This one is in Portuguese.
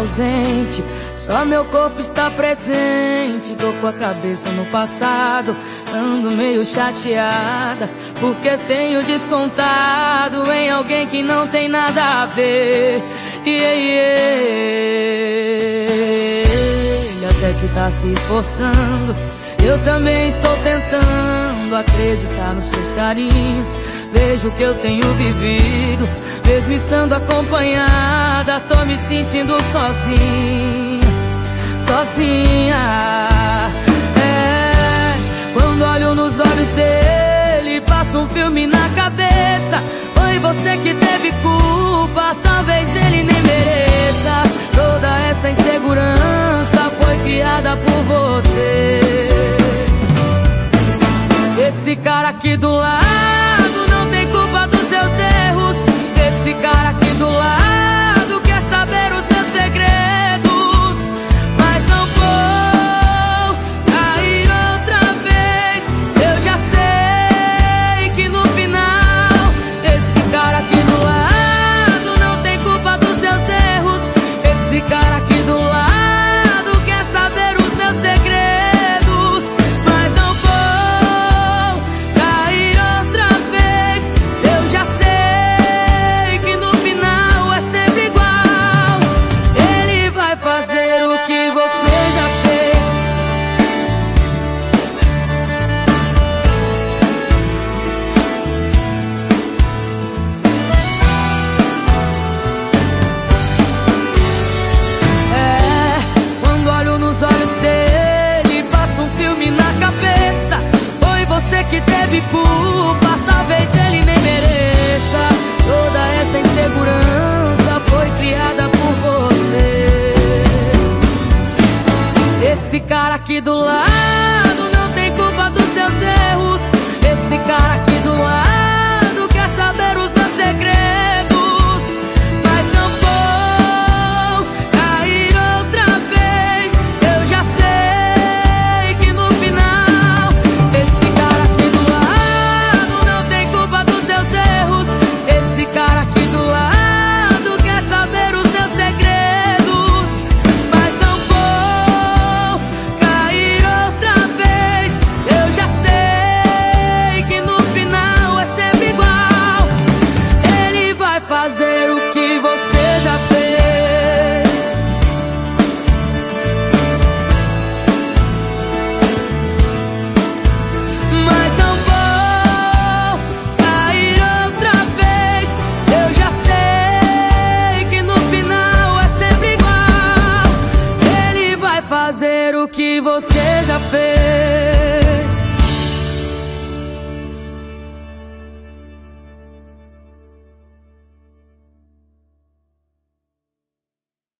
ausente, só meu corpo está presente. Tô com a cabeça no passado, ando meio chateada, porque tenho descontado em alguém que não tem nada a ver. Ele até que tá se esforçando, eu também estou tentando acreditar nos seus carinhos. Vejo que eu tenho vivido, mesmo estando acompanhada, tô me sentindo sozinha, sozinha. Quando olho nos olhos dele, passa um filme na cabeça. Foi você que teve culpa, talvez ele nem mereça. Toda essa insegurança foi criada por você. Esse cara aqui do lado não tem culpa dos seus erros. Esse cara aqui do lado quer saber os meus segredos, mas não vou cair outra vez, se eu já sei que no final esse cara aqui do lado não tem culpa dos seus erros. Esse cara aqui do lado quer saber os meus segredos, mas não vou cair outra vez, se eu já sei que no final é sempre igual. Ele vai fazer o que você já fez. Quando olho nos olhos dele, passa um filme na cabeça. Foi você que teve culpa, talvez ele nem mereça. Toda essa insegurança foi criada por você. Esse cara aqui do lado não tem culpa dos seus erros. Esse cara aqui do lado quer saber os meus segredos, mas não vou cair outra vez, eu já sei que no final esse cara aqui do lado não tem culpa dos seus erros. Esse cara aqui do lado quer saber os meus segredos, mas não vou cair outra vez, eu já sei que no final é sempre igual. Ele vai fazer o que você já fez, mas não vou cair outra vez, eu já sei que no final é sempre igual. Ele vai fazer o que você já fez.